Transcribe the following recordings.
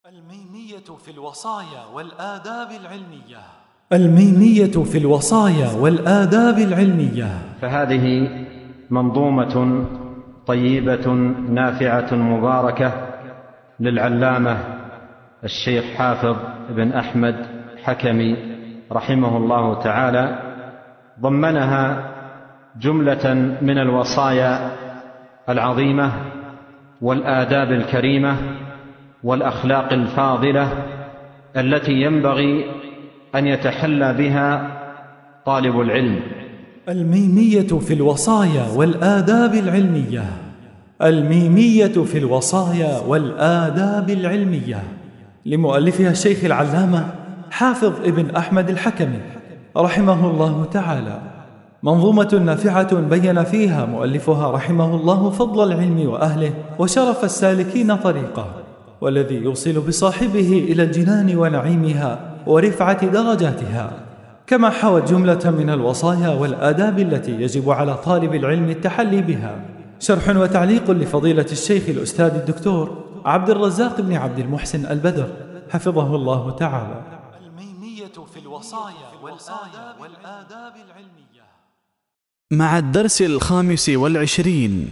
الميمية في الوصايا والآداب العلمية. الميمية في الوصايا والآداب العلمية. فهذه منظومة طيبة نافعة مباركة للعلامة الشيخ حافظ بن أحمد حكمي رحمه الله تعالى، ضمنها جملة من الوصايا العظيمة والآداب الكريمة والأخلاق الفاضلة التي ينبغي أن يتحلى بها طالب العلم. الميمية في الوصايا والآداب العلمية. الميمية في الوصايا والآداب العلمية لمؤلفها الشيخ العلامة حافظ ابن أحمد الحكمي رحمه الله تعالى، منظومة نافعة بين فيها مؤلفها رحمه الله فضل العلم وأهله وشرف السالكين طريقه، والذي يوصل بصاحبه إلى الجنان ونعيمها ورفعة درجاتها، كما حوت جملة من الوصايا والآداب التي يجب على طالب العلم التحلي بها. شرح وتعليق لفضيلة الشيخ الأستاذ الدكتور عبد الرزاق بن عبد المحسن البدر حفظه الله تعالى. الميمية في الوصايا والآداب العلمية مع الدرس 25.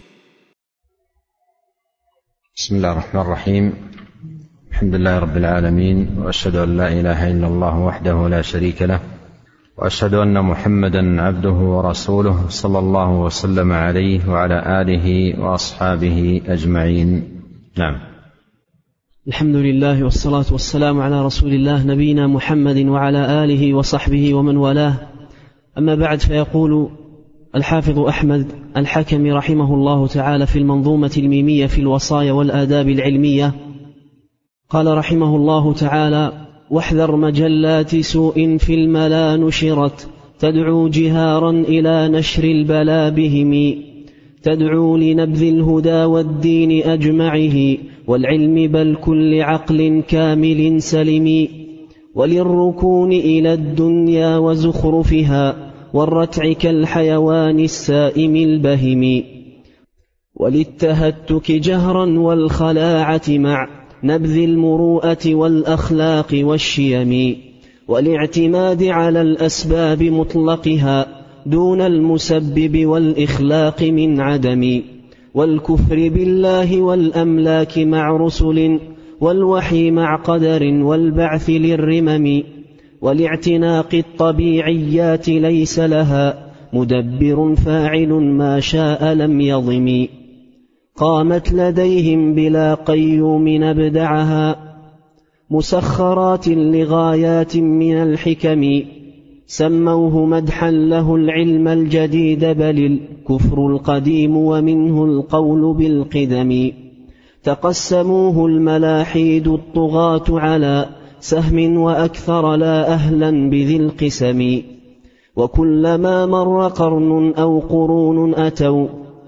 بسم الله الرحمن الرحيم. الحمد لله رب العالمين، وأشهد أن لا إله إلا الله وحده لا شريك له، وأشهد أن محمدا عبده ورسوله صلى الله وسلم عليه وعلى آله وأصحابه أجمعين. نعم. الحمد لله والصلاة والسلام على رسول الله نبينا محمد وعلى آله وصحبه ومن والاه. أما بعد، فيقول الحافظ أحمد الحكمي رحمه الله تعالى في المنظومة الميمية في الوصايا والآداب العلمية، قال رحمه الله تعالى: واحذر مجلات سوء في الملا نشرت، تدعو جهارا إلى نشر البلا بهم، تدعو لنبذ الهدى والدين أجمعه، والعلم بل كل عقل كامل سلم، وللركون إلى الدنيا وزخرفها، والرتع كالحيوان السائم البهم، وللتهتك جهرا والخلاعة مع نبذ المروءة والأخلاق والشيم، والاعتماد على الأسباب مطلقها دون المسبب والإخلاق من عدم، والكفر بالله والأملاك مع رسل، والوحي مع قدر والبعث للرمم، والاعتناق الطبيعيات ليس لها مدبر فاعل ما شاء لم يضم، قامت لديهم بلا قيوم نبدعها، مسخرات لغايات من الحكم، سموه مدحا له العلم الجديد بل الكفر القديم ومنه القول بالقدم، تقسموه الملاحيد الطغاة على سهم وأكثر لا أهلا بذي القسم، وكلما مر قرن أو قرون أتوا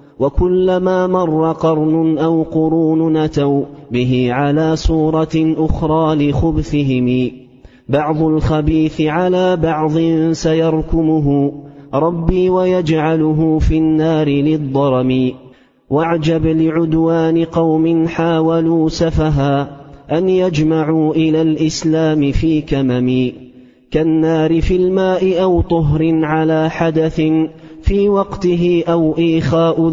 أتوا به على صورة أخرى لخبثهم، بعض الخبيث على بعض سيركمه ربي ويجعله في النار للضرم، واعجب لعدوان قوم حاولوا سفها أن يجمعوا إلى الإسلام في كمم، كالنار في الماء أو طهر على حدث في وقته أو إيخاء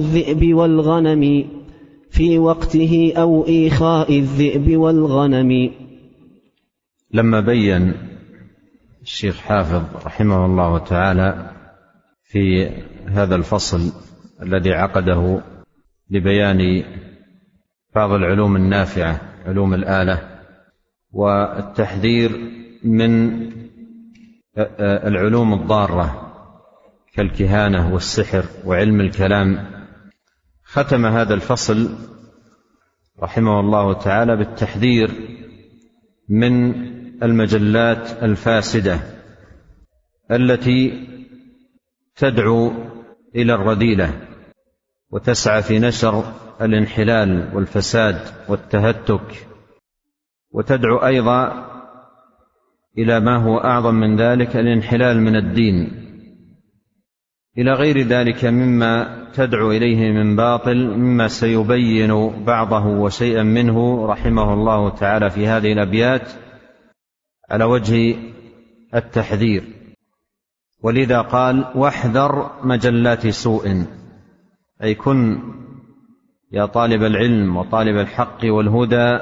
الذئب والغنم. لما بين الشيخ حافظ رحمه الله تعالى في هذا الفصل الذي عقده لبيان بعض العلوم النافعة، علوم الآلة، والتحذير من العلوم الضارة كالكهانة والسحر وعلم الكلام، ختم هذا الفصل رحمه الله تعالى بالتحذير من المجلات الفاسدة التي تدعو إلى الرذيلة وتسعى في نشر الانحلال والفساد والتهتك، وتدعو أيضا إلى ما هو أعظم من ذلك، الانحلال من الدين إلى غير ذلك مما تدعو إليه من باطل، مما سيبين بعضه وشيئا منه رحمه الله تعالى في هذه الأبيات على وجه التحذير. ولذا قال: واحذر مجلات سوء، أي كن يا طالب العلم وطالب الحق والهدى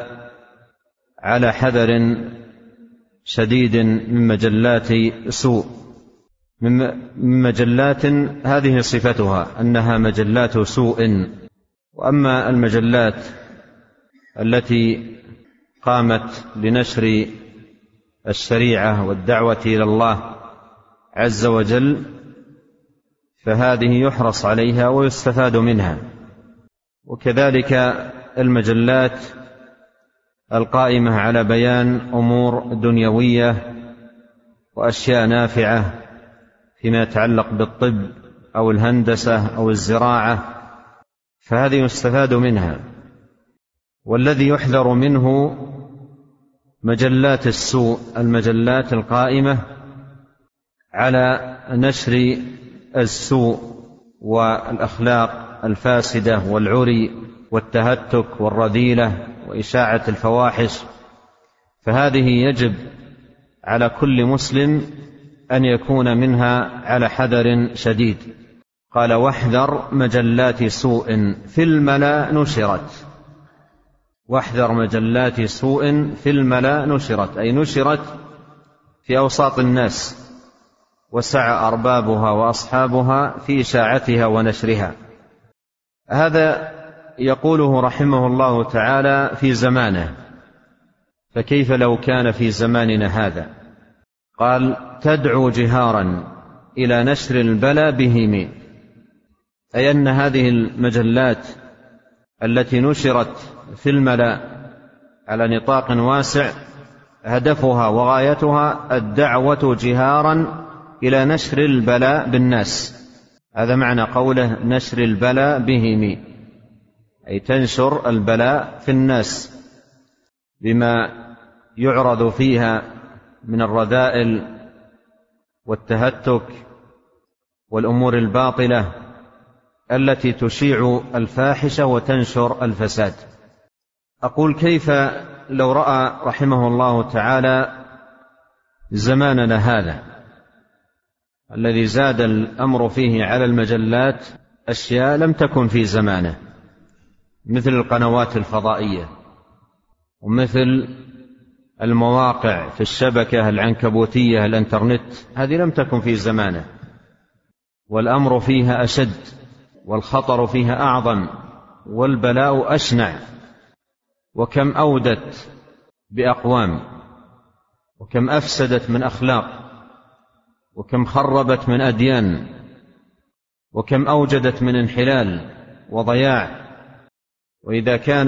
على حذر شديد من مجلات سوء، من مجلات هذه صفتها أنها مجلات سوء. وأما المجلات التي قامت لنشر الشريعة والدعوة إلى الله عز وجل فهذه يحرص عليها ويستفاد منها، وكذلك المجلات القائمة على بيان أمور دنيوية وأشياء نافعة فيما يتعلق بالطب أو الهندسة أو الزراعة، فهذه يستفاد منها. والذي يحذر منه مجلات السوء، المجلات القائمة على نشر السوء والأخلاق الفاسدة والعري والتهتك والرذيلة وإشاعة الفواحش، فهذه يجب على كل مسلم أن يكون منها على حذر شديد. قال: واحذر مجلات سوء في الملا نشرت. واحذر مجلات سوء في الملا نشرت، أي نشرت في أوساط الناس وسعى أربابها وأصحابها في إشاعتها ونشرها. هذا يقوله رحمه الله تعالى في زمانه، فكيف لو كان في زماننا هذا؟ قال: تدعو جهارا إلى نشر البلاء بهم، أي أن هذه المجلات التي نشرت في الملأ على نطاق واسع هدفها وغايتها الدعوة جهارا إلى نشر البلاء بالناس. هذا معنى قوله نشر البلاء بهم، أي تنشر البلاء في الناس بما يعرض فيها من الرذائل والتهتك والأمور الباطلة التي تشيع الفاحشة وتنشر الفساد. أقول: كيف لو رأى رحمه الله تعالى زماننا هذا الذي زاد الأمر فيه على المجلات أشياء لم تكن في زمانه، مثل القنوات الفضائية ومثل المواقع في الشبكة العنكبوتية الانترنت، هذه لم تكن في زمانه، والأمر فيها أشد والخطر فيها أعظم والبلاء أشنع. وكم أودت بأقوام، وكم أفسدت من أخلاق، وكم خربت من أديان، وكم أوجدت من انحلال وضياع. وإذا كان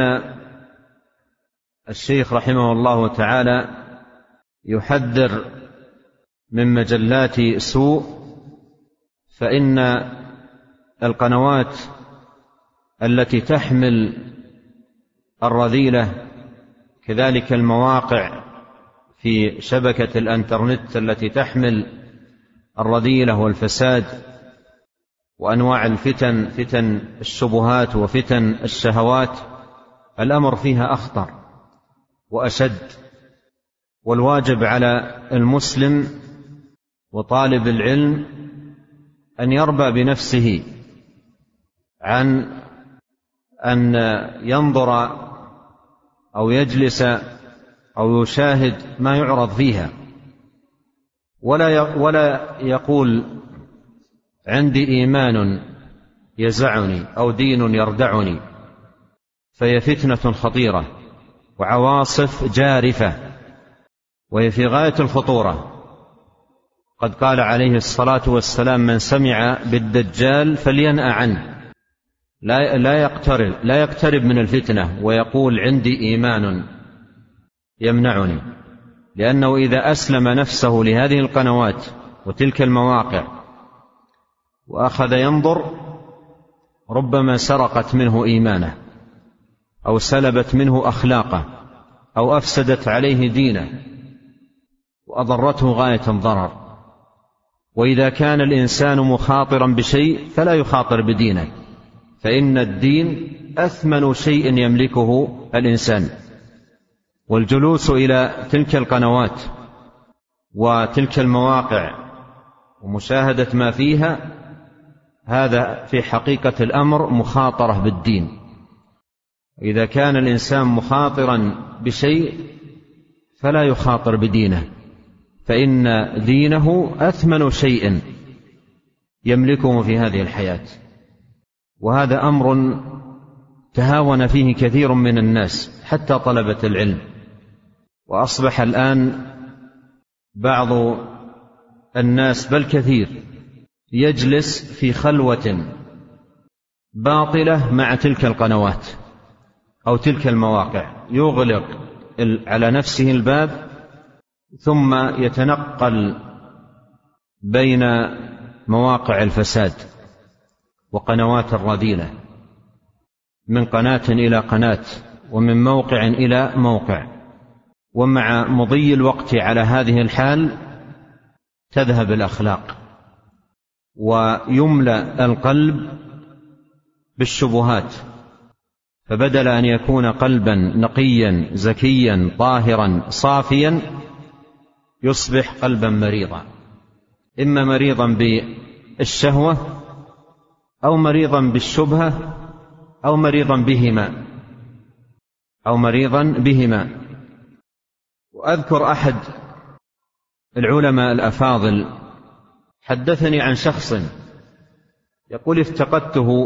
الشيخ رحمه الله تعالى يحذر من مجلات سوء، فإن القنوات التي تحمل الرذيلة، كذلك المواقع في شبكة الانترنت التي تحمل الرذيلة والفساد وأنواع الفتن، فتن الشبهات وفتن الشهوات، الأمر فيها أخطر وأشد. والواجب على المسلم وطالب العلم أن يربى بنفسه عن أن ينظر أو يجلس أو يشاهد ما يعرض فيها، ولا يقول عندي إيمان يزعني أو دين يردعني، فهي فتنة خطيرة وعواصف جارفة، وهي في غاية الخطورة. قد قال عليه الصلاة والسلام: من سمع بالدجال فلينأ عنه، لا يقترب من الفتنة ويقول عندي إيمان يمنعني، لأنه إذا أسلم نفسه لهذه القنوات وتلك المواقع وأخذ ينظر ربما سرقت منه إيمانه أو سلبت منه أخلاقه أو أفسدت عليه دينه وأضرته غاية الضرر. وإذا كان الإنسان مخاطرا بشيء فلا يخاطر بدينه، فإن الدين أثمن شيء يملكه الإنسان. والجلوس إلى تلك القنوات وتلك المواقع ومشاهدة ما فيها هذا في حقيقة الأمر مخاطرة بالدين. إذا كان الإنسان مخاطرا بشيء فلا يخاطر بدينه، فإن دينه أثمن شيء يملكه في هذه الحياة. وهذا أمر تهاون فيه كثير من الناس حتى طلبة العلم، وأصبح الآن بعض الناس بل كثير يجلس في خلوة باطلة مع تلك القنوات أو تلك المواقع، يغلق على نفسه الباب ثم يتنقل بين مواقع الفساد وقنوات الرذيلة، من قناة إلى قناة ومن موقع إلى موقع. ومع مضي الوقت على هذه الحال تذهب الأخلاق ويملأ القلب بالشبهات، فبدل أن يكون قلبا نقيا زكيا طاهرا صافيا يصبح قلبا مريضا، إما مريضا بالشهوة أو مريضا بالشبهة أو مريضا بهما. وأذكر أحد العلماء الأفاضل حدثني عن شخص يقول افتقدته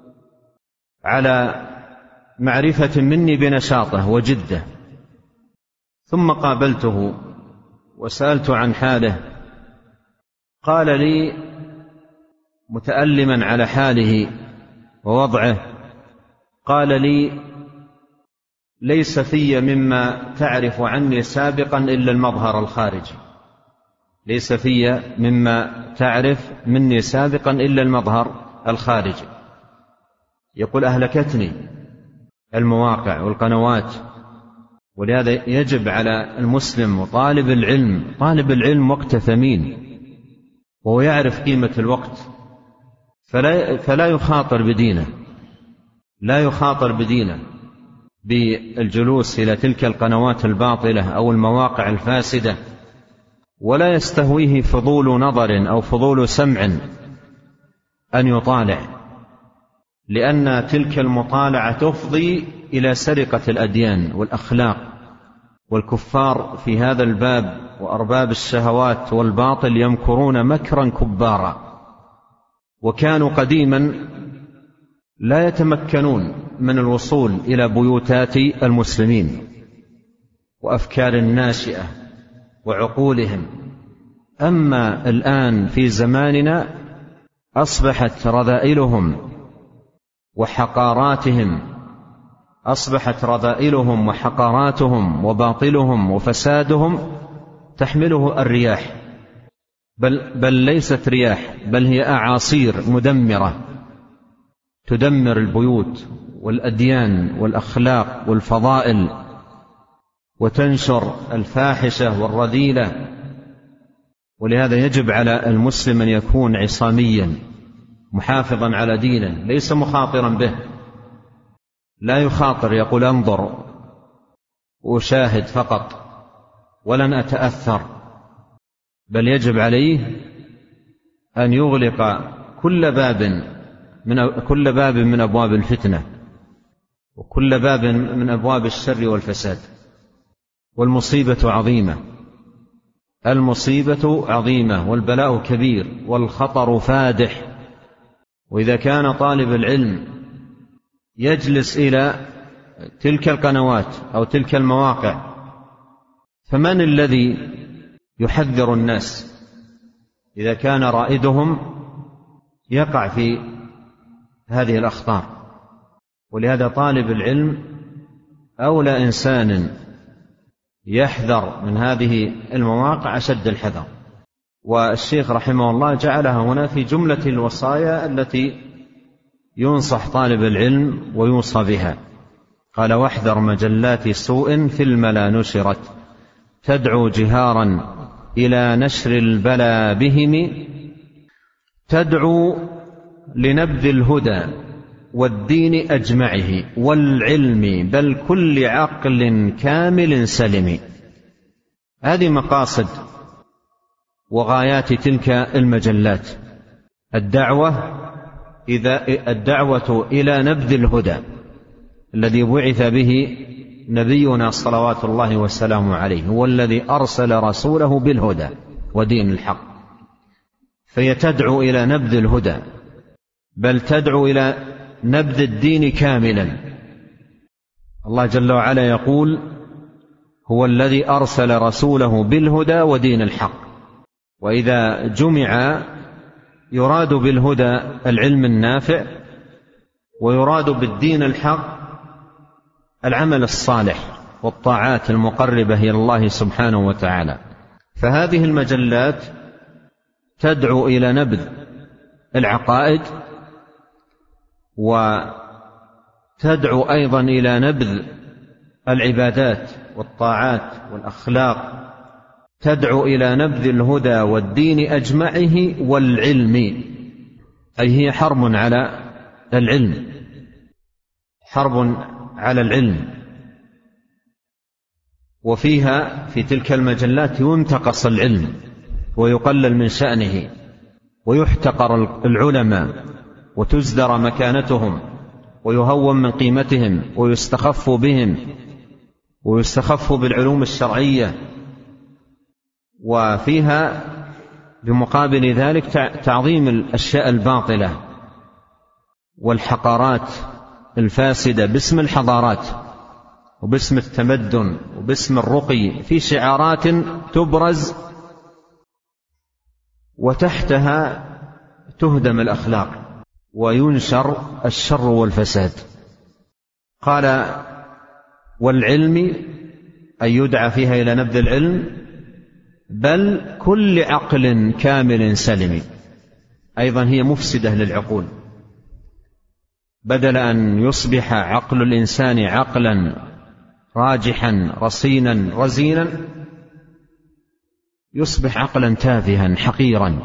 على معرفة مني بنشاطه وجده، ثم قابلته وسألت عن حاله، قال لي متألما على حاله ووضعه، قال لي ليس في مما تعرف عني سابقا إلا المظهر الخارجي، ليس في مما تعرف مني سابقا إلا المظهر الخارجي. يقول أهلكتني المواقع والقنوات. ولهذا يجب على المسلم وطالب العلم وقت ثمين، وهو يعرف قيمة الوقت، فلا يخاطر بدينه، لا يخاطر بدينه بالجلوس إلى تلك القنوات الباطلة أو المواقع الفاسدة، ولا يستهويه فضول نظر أو فضول سمع أن يطالع، لأن تلك المطالعة تفضي إلى سرقة الأديان والأخلاق. والكفار في هذا الباب وأرباب الشهوات والباطل يمكرون مكرا كبارا، وكانوا قديما لا يتمكنون من الوصول إلى بيوتات المسلمين وأفكار الناشئة وعقولهم. أما الآن في زماننا أصبحت رذائلهم وحقاراتهم وباطلهم وفسادهم تحمله الرياح، بل ليست رياح، بل هي أعاصير مدمرة تدمر البيوت والأديان والأخلاق والفضائل، وتنشر الفاحشة والرذيلة. ولهذا يجب على المسلم أن يكون عصاميا محافظا على دينه، ليس مخاطرا به، لا يخاطر يقول انظر وأشاهد فقط ولن أتأثر، بل يجب عليه أن يغلق كل باب من أبواب الفتنة وكل باب من أبواب الشر والفساد. والمصيبة عظيمة والبلاء كبير والخطر فادح. وإذا كان طالب العلم يجلس إلى تلك القنوات أو تلك المواقع، فمن الذي يحذر الناس إذا كان رائدهم يقع في هذه الأخطار؟ ولهذا طالب العلم أولى إنسان يحذر من هذه المواقع أشد الحذر. والشيخ رحمه الله جعلها هنا في جملة الوصايا التي ينصح طالب العلم ويوصى بها. قال واحذر مجلات سوء في الملا نشرت تدعو جهارا إلى نشر البلى بهم تدعو لنبذ الهدى والدين أجمعه والعلم بل كل عقل كامل سلم. هذه مقاصد وغايات تلك المجلات: الدعوة إلى نبذ الهدى الذي بعث به نبينا صلوات الله والسلام عليه، هو الذي أرسل رسوله بالهدى ودين الحق، فهي تدعو إلى نبذ الهدى بل تدعو إلى نبذ الدين كاملا. الله جل وعلا يقول: هو الذي أرسل رسوله بالهدى ودين الحق. وإذا جمع يراد بالهدى العلم النافع، ويراد بالدين الحق العمل الصالح والطاعات المقربة إلى الله سبحانه وتعالى. فهذه المجلات تدعو إلى نبذ العقائد، وتدعو أيضا إلى نبذ العبادات والطاعات والأخلاق، تدعو إلى نبذ الهدى والدين أجمعه والعلم، أي هي حرب على العلم، حرب على العلم. وفيها في تلك المجلات ينتقص العلم ويقلل من شأنه ويحتقر العلماء وتزدر مكانتهم ويهون من قيمتهم ويستخف بهم ويستخف بالعلوم الشرعية. وفيها بمقابل ذلك تعظيم الأشياء الباطلة والحقارات الفاسدة باسم الحضارات وباسم التمدن وباسم الرقي، في شعارات تبرز وتحتها تهدم الأخلاق وينشر الشر والفساد. قال: والعلم، أن يدعى فيها إلى نبذ العلم بل كل عقل كامل سلم. أيضا هي مفسدة للعقول، بدل أن يصبح عقل الإنسان عقلا راجحا رصينا رزينا، يصبح عقلا تافها حقيرا،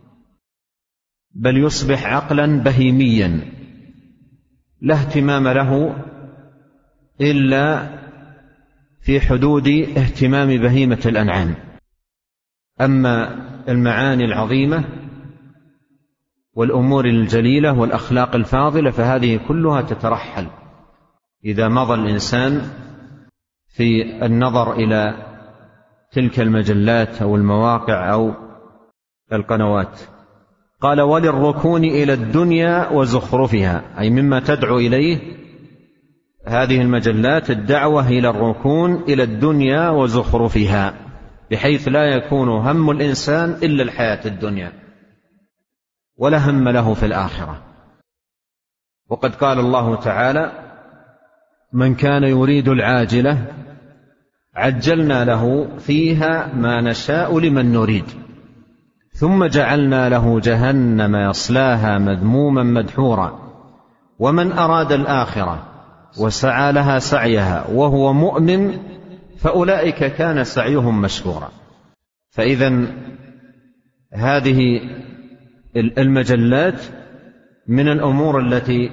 بل يصبح عقلا بهيميا لا اهتمام له إلا في حدود اهتمام بهيمة الأنعام. أما المعاني العظيمة والأمور الجليلة والأخلاق الفاضلة فهذه كلها تترحل إذا مضى الإنسان في النظر إلى تلك المجلات أو المواقع أو القنوات. قال: وللركون إلى الدنيا وزخرفها، أي مما تدعو إليه هذه المجلات الدعوة إلى الركون إلى الدنيا وزخرفها، بحيث لا يكون هم الإنسان إلا الحياة الدنيا ولا هم له في الآخرة. وقد قال الله تعالى: من كان يريد العاجلة عجلنا له فيها ما نشاء لمن نريد ثم جعلنا له جهنم يصلاها مذموما مدحورا ومن أراد الآخرة وسعى لها سعيها وهو مؤمن فأولئك كان سعيهم مشكورا. فإذا هذه المجلات من الأمور التي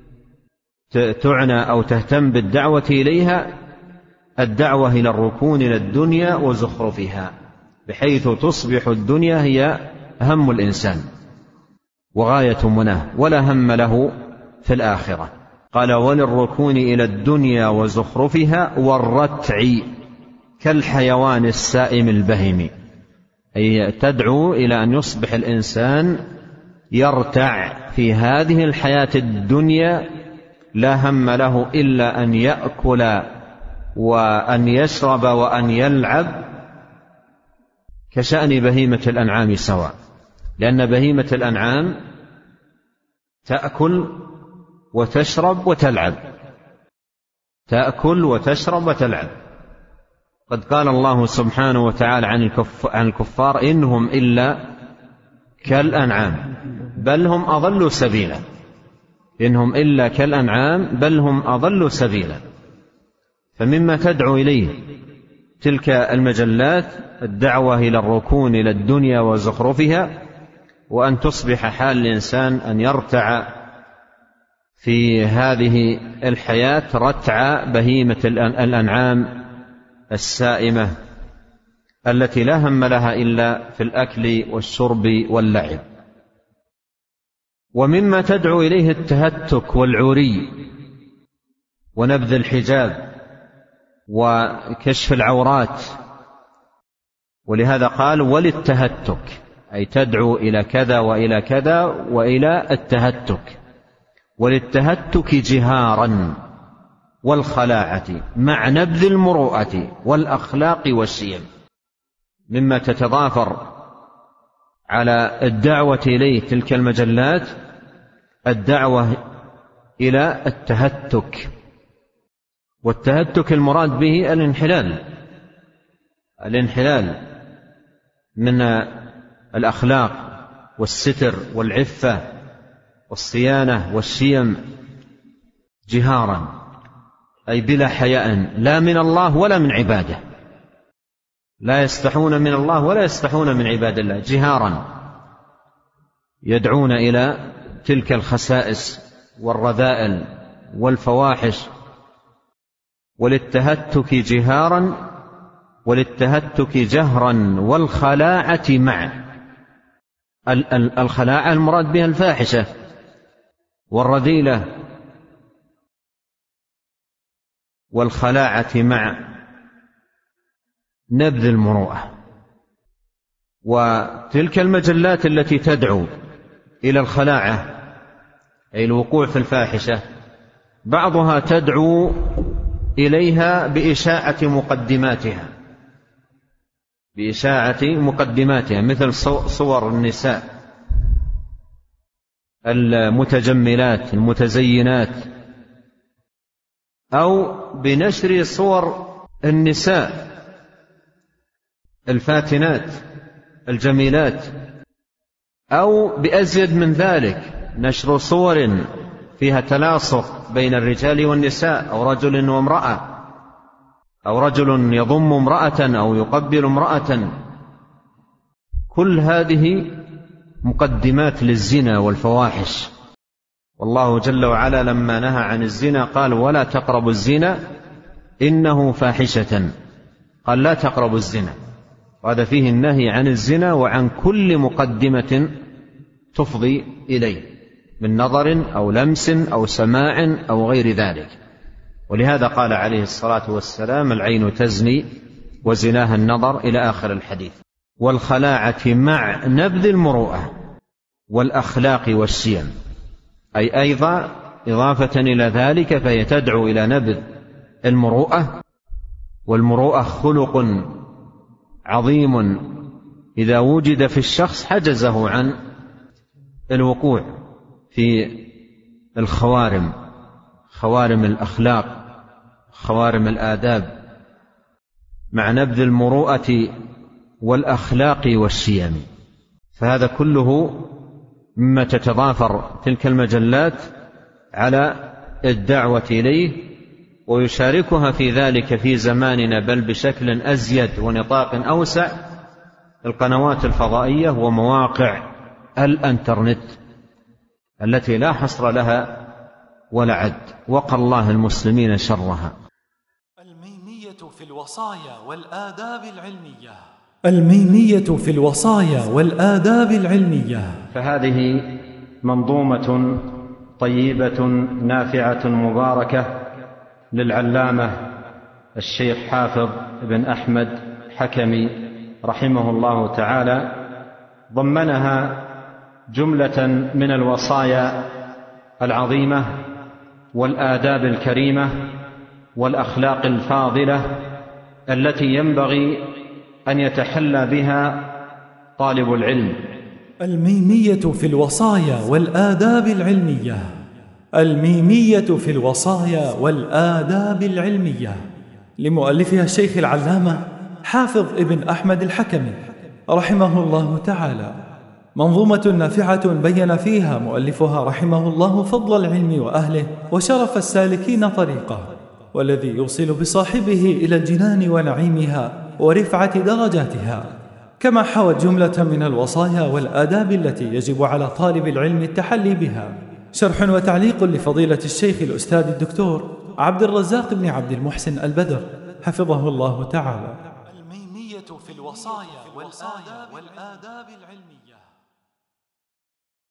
تعنى أو تهتم بالدعوة إليها الدعوة إلى الركون إلى الدنيا وزخرفها، بحيث تصبح الدنيا هي هم الإنسان وغاية مناه ولا هم له في الآخرة. قال: وللركون إلى الدنيا وزخرفها والرتع كالحيوان السائم البهيم، أي تدعو إلى أن يصبح الإنسان يرتع في هذه الحياة الدنيا لا هم له إلا أن يأكل وأن يشرب وأن يلعب كشأن بهيمة الأنعام سواء، لأن بهيمة الأنعام تأكل وتشرب وتلعب، تأكل وتشرب وتلعب. قد قال الله سبحانه وتعالى عن الكفار: إنهم إلا كالأنعام بل هم أضل سبيلا، إنهم إلا كالأنعام بل هم أضل سبيلا. فمما تدعو إليه تلك المجلات الدعوة إلى الركون إلى الدنيا وزخرفها، وأن تصبح حال الإنسان أن يرتع في هذه الحياة رتع بهيمة الأنعام السائمة التي لا هم لها إلا في الأكل والشرب واللعب. ومما تدعو إليه التهتك والعري ونبذ الحجاب وكشف العورات، ولهذا قال وللتهتك، أي تدعو إلى كذا وإلى كذا وإلى التهتك، وللتهتك جهارا والخلاعة مع نبذ المروءة والأخلاق والشيم. مما تتضافر على الدعوة إليه تلك المجلات الدعوة إلى التهتك، والتهتك المراد به الانحلال من الأخلاق والستر والعفة والصيانة والشيم جهارا، أي بلا حياء، لا من الله ولا من عباده، لا يستحون من الله ولا يستحون من عباد الله، جهارا يدعون إلى تلك الخسائس والرذائل والفواحش. وللتهتك جهارا وللتهتك جهرا والخلاعة مع الخلاعة المراد بها الفاحشة والرذيلة، والخلاعة مع نبذ المروءة. وتلك المجلات التي تدعو إلى الخلاعة أي الوقوع في الفاحشة بعضها تدعو إليها بإشاعة مقدماتها مثل صور النساء المتجملات المتزينات، أو بنشر صور النساء الفاتنات الجميلات، أو بأزيد من ذلك نشر صور فيها تلاصق بين الرجال والنساء، أو رجل وامرأة، أو رجل يضم امرأة أو يقبل امرأة. كل هذه مقدمات للزنا والفواحش. والله جل وعلا لما نهى عن الزنا قال ولا تقربوا الزنا إنه فاحشة، قال لا تقربوا الزنا، وهذا فيه النهي عن الزنا وعن كل مقدمة تفضي إليه من نظر أو لمس أو سماع أو غير ذلك. ولهذا قال عليه الصلاة والسلام العين تزني وزناها النظر إلى آخر الحديث. والخلاعة مع نبذ المروءة والأخلاق والشيم، أي أيضا إضافة إلى ذلك فهي تدعو إلى نبذ المروءة، والمروءة خلق عظيم إذا وجد في الشخص حجزه عن الوقوع في خوارم الأخلاق خوارم الآداب، مع نبذ المروءة والأخلاق والشيم. فهذا كله مما تتضافر تلك المجلات على الدعوة إليه، ويشاركها في ذلك في زماننا بل بشكل أزيد ونطاق أوسع القنوات الفضائية ومواقع الانترنت التي لا حصر لها ولا عد، وقى الله المسلمين شرها. الميمية في الوصايا والآداب العلمية. الميمية في الوصايا والآداب العلمية. فهذه منظومة طيبة نافعة مباركة للعلامة الشيخ حافظ بن أحمد حكمي رحمه الله تعالى، ضمنها جملة من الوصايا العظيمة والآداب الكريمة والأخلاق الفاضلة التي ينبغي أن يتحلى بها طالب العلم. الميمية في الوصايا والآداب العلمية. الميمية في الوصايا والآداب العلمية لمؤلفها الشيخ العلامة حافظ ابن أحمد الحكمي رحمه الله تعالى، منظومة نافعة بين فيها مؤلفها رحمه الله فضل العلم وأهله وشرف السالكين طريقه، والذي يوصل بصاحبه إلى الجنان ونعيمها ورفعة درجاتها، كما حوت جملة من الوصايا والآداب التي يجب على طالب العلم التحلي بها. شرح وتعليق لفضيلة الشيخ الأستاذ الدكتور عبد الرزاق بن عبد المحسن البدر حفظه الله تعالى. الميمية في الوصايا والآداب العلمية.